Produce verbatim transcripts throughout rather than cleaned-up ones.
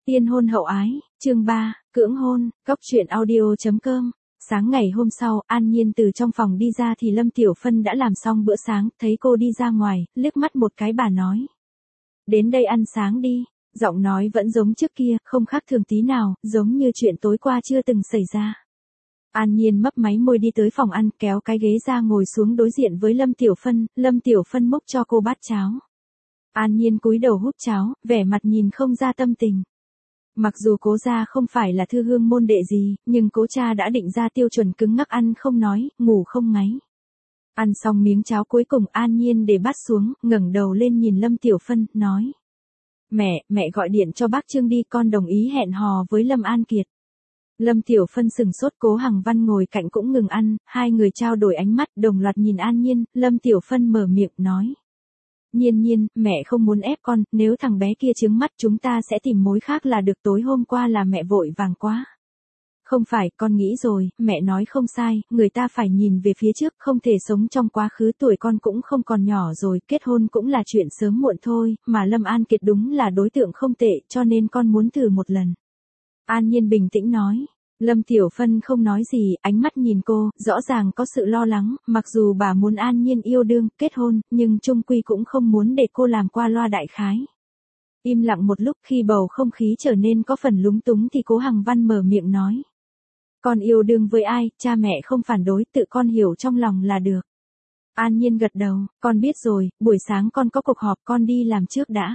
Tiên hôn hậu ái, chương ba, cưỡng hôn, cóc truyện audio chấm com. Sáng ngày hôm sau, An Nhiên từ trong phòng đi ra thì Lâm Tiểu Phân đã làm xong bữa sáng, thấy cô đi ra ngoài, liếc mắt một cái bà nói. Đến đây ăn sáng đi, giọng nói vẫn giống trước kia, không khác thường tí nào, giống như chuyện tối qua chưa từng xảy ra. An Nhiên mấp máy môi đi tới phòng ăn, kéo cái ghế ra ngồi xuống đối diện với Lâm Tiểu Phân, Lâm Tiểu Phân múc cho cô bát cháo. An Nhiên cúi đầu húp cháo, vẻ mặt nhìn không ra tâm tình. Mặc dù cố gia không phải là thư hương môn đệ gì, nhưng cố cha đã định ra tiêu chuẩn cứng ngắc ăn không nói, ngủ không ngáy. Ăn xong miếng cháo cuối cùng An Nhiên để bát xuống, ngẩng đầu lên nhìn Lâm Tiểu Phân, nói. Mẹ, mẹ gọi điện cho bác Trương đi, con đồng ý hẹn hò với Lâm An Kiệt. Lâm Tiểu Phân sừng sốt, Cố Hằng Văn ngồi cạnh cũng ngừng ăn, hai người trao đổi ánh mắt, đồng loạt nhìn An Nhiên, Lâm Tiểu Phân mở miệng, nói. Nhiên Nhiên, mẹ không muốn ép con, nếu thằng bé kia trướng mắt chúng ta sẽ tìm mối khác là được, tối hôm qua là mẹ vội vàng quá. Không phải, con nghĩ rồi, mẹ nói không sai, người ta phải nhìn về phía trước, không thể sống trong quá khứ, tuổi con cũng không còn nhỏ rồi, kết hôn cũng là chuyện sớm muộn thôi, mà Lâm An Kiệt đúng là đối tượng không tệ, cho nên con muốn thử một lần. An Nhiên bình tĩnh nói. Lâm Tiểu Phân không nói gì, ánh mắt nhìn cô, rõ ràng có sự lo lắng, mặc dù bà muốn An Nhiên yêu đương, kết hôn, nhưng chung quy cũng không muốn để cô làm qua loa đại khái. Im lặng một lúc, khi bầu không khí trở nên có phần lúng túng thì Cố Hằng Văn mở miệng nói. Con yêu đương với ai, cha mẹ không phản đối, tự con hiểu trong lòng là được. An Nhiên gật đầu, con biết rồi, buổi sáng con có cuộc họp, con đi làm trước đã.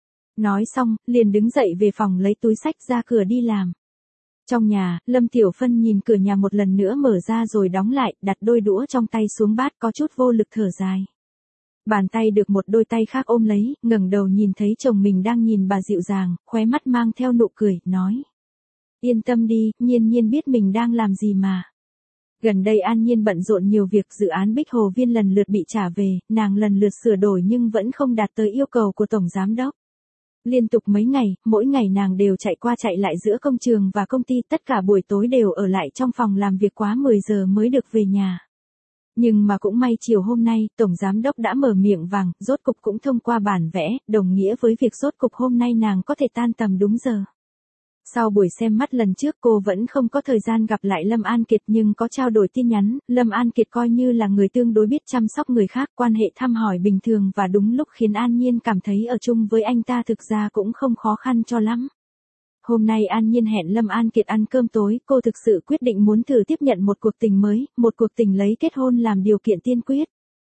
Nói xong, liền đứng dậy về phòng lấy túi xách ra cửa đi làm. Trong nhà, Lâm Tiểu Phân nhìn cửa nhà một lần nữa mở ra rồi đóng lại, đặt đôi đũa trong tay xuống bát, có chút vô lực thở dài. Bàn tay được một đôi tay khác ôm lấy, ngẩng đầu nhìn thấy chồng mình đang nhìn bà dịu dàng, khóe mắt mang theo nụ cười, nói. Yên tâm đi, Nhiên Nhiên biết mình đang làm gì mà. Gần đây An Nhiên bận rộn nhiều việc, dự án Bích Hồ Viên lần lượt bị trả về, nàng lần lượt sửa đổi nhưng vẫn không đạt tới yêu cầu của Tổng Giám Đốc. Liên tục mấy ngày, mỗi ngày nàng đều chạy qua chạy lại giữa công trường và công ty, tất cả buổi tối đều ở lại trong phòng làm việc quá mười giờ mới được về nhà. Nhưng mà cũng may chiều hôm nay, Tổng Giám Đốc đã mở miệng vàng, rốt cục cũng thông qua bản vẽ, đồng nghĩa với việc rốt cục hôm nay nàng có thể tan tầm đúng giờ. Sau buổi xem mắt lần trước cô vẫn không có thời gian gặp lại Lâm An Kiệt nhưng có trao đổi tin nhắn, Lâm An Kiệt coi như là người tương đối biết chăm sóc người khác, quan hệ thăm hỏi bình thường và đúng lúc khiến An Nhiên cảm thấy ở chung với anh ta thực ra cũng không khó khăn cho lắm. Hôm nay An Nhiên hẹn Lâm An Kiệt ăn cơm tối, cô thực sự quyết định muốn thử tiếp nhận một cuộc tình mới, một cuộc tình lấy kết hôn làm điều kiện tiên quyết.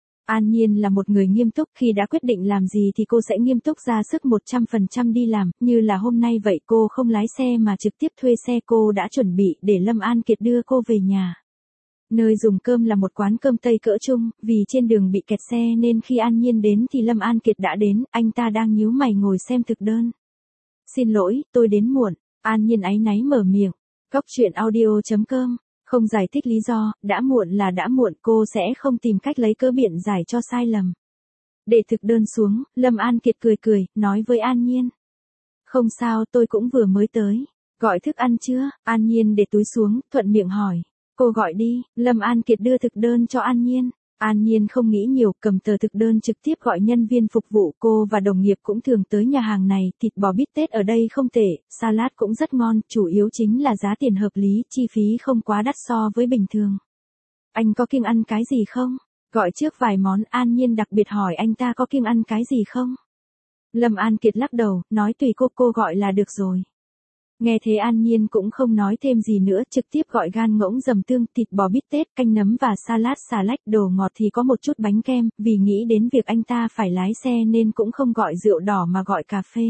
An Nhiên là một người nghiêm túc, khi đã quyết định làm gì thì cô sẽ nghiêm túc ra sức một trăm phần trăm đi làm, như là hôm nay vậy, cô không lái xe mà trực tiếp thuê xe, cô đã chuẩn bị để Lâm An Kiệt đưa cô về nhà. Nơi dùng cơm là một quán cơm Tây cỡ trung, vì trên đường bị kẹt xe nên khi An Nhiên đến thì Lâm An Kiệt đã đến, anh ta đang nhíu mày ngồi xem thực đơn. Xin lỗi, tôi đến muộn, An Nhiên áy náy mở miệng. Cóc truyện audio chấm com. Không giải thích lý do, đã muộn là đã muộn, cô sẽ không tìm cách lấy cớ biện giải cho sai lầm. Để thực đơn xuống, Lâm An Kiệt cười cười, nói với An Nhiên. Không sao, tôi cũng vừa mới tới. Gọi thức ăn chưa? An Nhiên để túi xuống, thuận miệng hỏi. Cô gọi đi, Lâm An Kiệt đưa thực đơn cho An Nhiên. An Nhiên không nghĩ nhiều, cầm tờ thực đơn trực tiếp gọi nhân viên phục vụ, cô và đồng nghiệp cũng thường tới nhà hàng này, thịt bò bít tết ở đây không tệ, salad cũng rất ngon, chủ yếu chính là giá tiền hợp lý, chi phí không quá đắt so với bình thường. Anh có kiêng ăn cái gì không? Gọi trước vài món, An Nhiên đặc biệt hỏi anh ta có kiêng ăn cái gì không? Lâm An Kiệt lắc đầu, nói tùy cô, cô gọi là được rồi. Nghe thế An Nhiên cũng không nói thêm gì nữa, trực tiếp gọi gan ngỗng dầm tương, thịt bò bít tết, canh nấm và salad xà lách, đồ ngọt thì có một chút bánh kem, vì nghĩ đến việc anh ta phải lái xe nên cũng không gọi rượu đỏ mà gọi cà phê.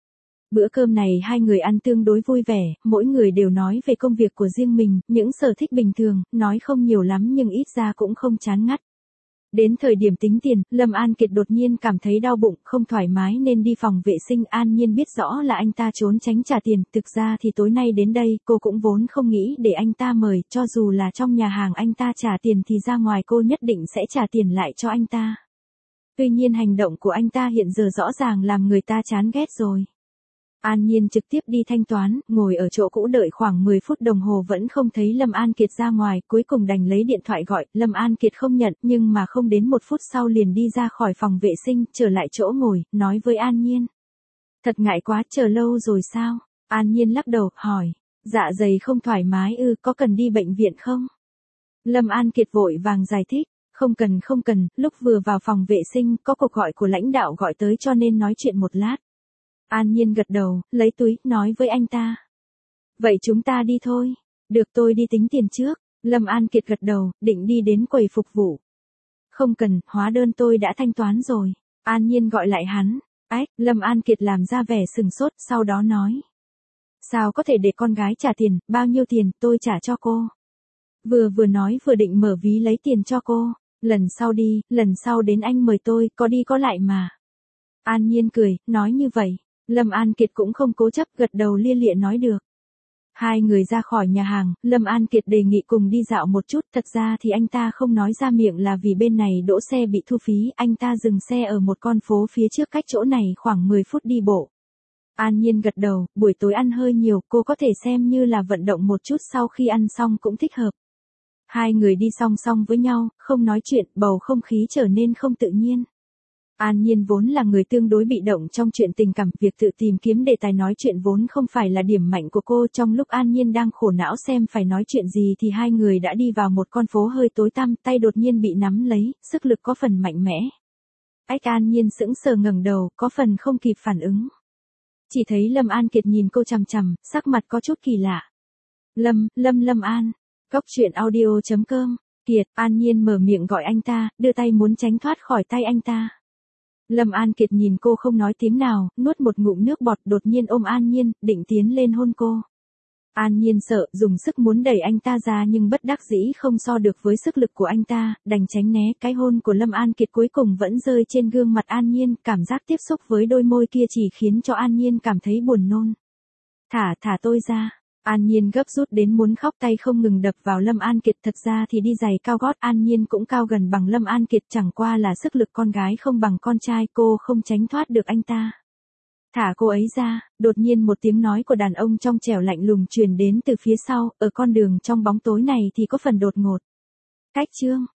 Bữa cơm này hai người ăn tương đối vui vẻ, mỗi người đều nói về công việc của riêng mình, những sở thích bình thường, nói không nhiều lắm nhưng ít ra cũng không chán ngắt. Đến thời điểm tính tiền, Lâm An Kiệt đột nhiên cảm thấy đau bụng, không thoải mái nên đi phòng vệ sinh. An Nhiên biết rõ là anh ta trốn tránh trả tiền, thực ra thì tối nay đến đây, cô cũng vốn không nghĩ để anh ta mời, cho dù là trong nhà hàng anh ta trả tiền thì ra ngoài cô nhất định sẽ trả tiền lại cho anh ta. Tuy nhiên hành động của anh ta hiện giờ rõ ràng làm người ta chán ghét rồi. An Nhiên trực tiếp đi thanh toán, ngồi ở chỗ cũ đợi khoảng mười phút đồng hồ vẫn không thấy Lâm An Kiệt ra ngoài, cuối cùng đành lấy điện thoại gọi, Lâm An Kiệt không nhận, nhưng mà không đến một phút sau liền đi ra khỏi phòng vệ sinh, trở lại chỗ ngồi, nói với An Nhiên. Thật ngại quá, chờ lâu rồi sao? An Nhiên lắc đầu, hỏi, dạ dày không thoải mái ư, có cần đi bệnh viện không? Lâm An Kiệt vội vàng giải thích, không cần không cần, lúc vừa vào phòng vệ sinh có cuộc gọi của lãnh đạo gọi tới cho nên nói chuyện một lát. An Nhiên gật đầu, lấy túi, nói với anh ta. Vậy chúng ta đi thôi. Được, tôi đi tính tiền trước. Lâm An Kiệt gật đầu, định đi đến quầy phục vụ. Không cần, hóa đơn tôi đã thanh toán rồi. An Nhiên gọi lại hắn. Ách, Lâm An Kiệt làm ra vẻ sừng sốt, sau đó nói. Sao có thể để con gái trả tiền, bao nhiêu tiền, tôi trả cho cô. Vừa vừa nói vừa định mở ví lấy tiền cho cô. Lần sau đi, lần sau đến anh mời tôi, có đi có lại mà. An Nhiên cười, nói như vậy. Lâm An Kiệt cũng không cố chấp, gật đầu lia lịa nói được. Hai người ra khỏi nhà hàng, Lâm An Kiệt đề nghị cùng đi dạo một chút, thật ra thì anh ta không nói ra miệng là vì bên này đỗ xe bị thu phí, anh ta dừng xe ở một con phố phía trước cách chỗ này khoảng mười phút đi bộ. An Nhiên gật đầu, buổi tối ăn hơi nhiều, cô có thể xem như là vận động một chút sau khi ăn xong cũng thích hợp. Hai người đi song song với nhau, không nói chuyện, bầu không khí trở nên không tự nhiên. An Nhiên vốn là người tương đối bị động trong chuyện tình cảm, việc tự tìm kiếm đề tài nói chuyện vốn không phải là điểm mạnh của cô. Trong lúc An Nhiên đang khổ não xem phải nói chuyện gì thì hai người đã đi vào một con phố hơi tối tăm, tay đột nhiên bị nắm lấy, sức lực có phần mạnh mẽ. Ách, An Nhiên sững sờ ngẩng đầu, có phần không kịp phản ứng. Chỉ thấy Lâm An Kiệt nhìn cô chằm chằm, sắc mặt có chút kỳ lạ. Lâm, Lâm Lâm An, Cốc Truyện Audio chấm com, Kiệt. An Nhiên mở miệng gọi anh ta, đưa tay muốn tránh thoát khỏi tay anh ta. Lâm An Kiệt nhìn cô không nói tiếng nào, nuốt một ngụm nước bọt, đột nhiên ôm An Nhiên, định tiến lên hôn cô. An Nhiên sợ, dùng sức muốn đẩy anh ta ra nhưng bất đắc dĩ không so được với sức lực của anh ta, đành tránh né. Cái hôn của Lâm An Kiệt cuối cùng vẫn rơi trên gương mặt An Nhiên, cảm giác tiếp xúc với đôi môi kia chỉ khiến cho An Nhiên cảm thấy buồn nôn. Thả, thả tôi ra. An Nhiên gấp rút đến muốn khóc, tay không ngừng đập vào Lâm An Kiệt. Thật ra thì đi giày cao gót An Nhiên cũng cao gần bằng Lâm An Kiệt, chẳng qua là sức lực con gái không bằng con trai, cô không tránh thoát được anh ta. Thả cô ấy ra. Đột nhiên một tiếng nói của đàn ông trong trẻo lạnh lùng truyền đến từ phía sau, ở con đường trong bóng tối này thì có phần đột ngột. Cách chương